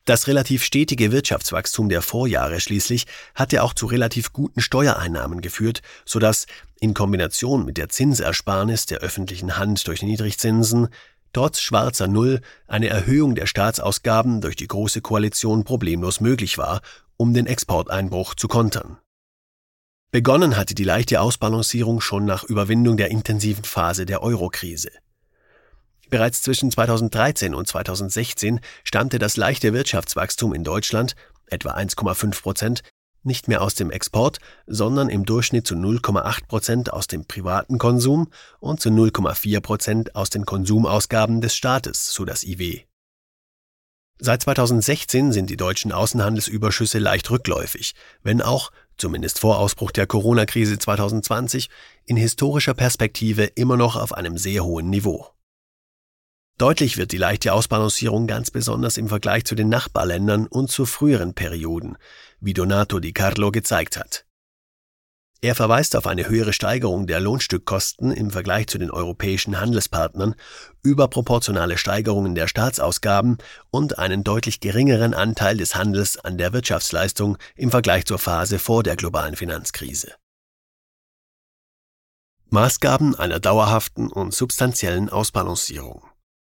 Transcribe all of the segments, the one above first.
Das relativ stetige Wirtschaftswachstum der Vorjahre schließlich hatte auch zu relativ guten Steuereinnahmen geführt, sodass in Kombination mit der Zinsersparnis der öffentlichen Hand durch Niedrigzinsen trotz schwarzer Null eine Erhöhung der Staatsausgaben durch die Große Koalition problemlos möglich war, um den Exporteinbruch zu kontern. Begonnen hatte die leichte Ausbalancierung schon nach Überwindung der intensiven Phase der Euro-Krise. Bereits zwischen 2013 und 2016 stammte das leichte Wirtschaftswachstum in Deutschland, etwa 1,5%, nicht mehr aus dem Export, sondern im Durchschnitt zu 0,8% aus dem privaten Konsum und zu 0,4% aus den Konsumausgaben des Staates, so das IW. Seit 2016 sind die deutschen Außenhandelsüberschüsse leicht rückläufig, wenn auch, zumindest vor Ausbruch der Corona-Krise 2020, in historischer Perspektive immer noch auf einem sehr hohen Niveau. Deutlich wird die leichte Ausbalancierung ganz besonders im Vergleich zu den Nachbarländern und zu früheren Perioden, wie Donato Di Carlo gezeigt hat. Er verweist auf eine höhere Steigerung der Lohnstückkosten im Vergleich zu den europäischen Handelspartnern, überproportionale Steigerungen der Staatsausgaben und einen deutlich geringeren Anteil des Handels an der Wirtschaftsleistung im Vergleich zur Phase vor der globalen Finanzkrise. Maßgaben einer dauerhaften und substanziellen Ausbalancierung.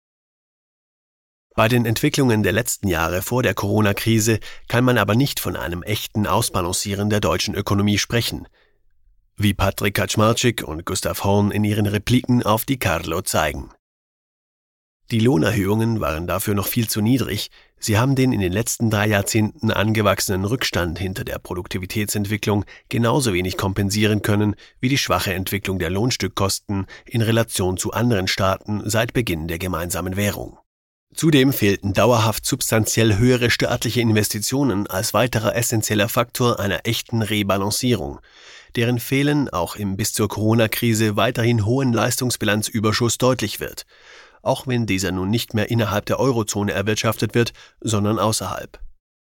Bei den Entwicklungen der letzten Jahre vor der Corona-Krise kann man aber nicht von einem echten Ausbalancieren der deutschen Ökonomie sprechen, wie Patrick Kaczmarczyk und Gustav Horn in ihren Repliken auf Di Carlo zeigen. Die Lohnerhöhungen waren dafür noch viel zu niedrig, sie haben den in den letzten 3 Jahrzehnten angewachsenen Rückstand hinter der Produktivitätsentwicklung genauso wenig kompensieren können wie die schwache Entwicklung der Lohnstückkosten in Relation zu anderen Staaten seit Beginn der gemeinsamen Währung. Zudem fehlten dauerhaft substanziell höhere staatliche Investitionen als weiterer essentieller Faktor einer echten Rebalancierung, deren Fehlen auch im bis zur Corona-Krise weiterhin hohen Leistungsbilanzüberschuss deutlich wird, auch wenn dieser nun nicht mehr innerhalb der Eurozone erwirtschaftet wird, sondern außerhalb.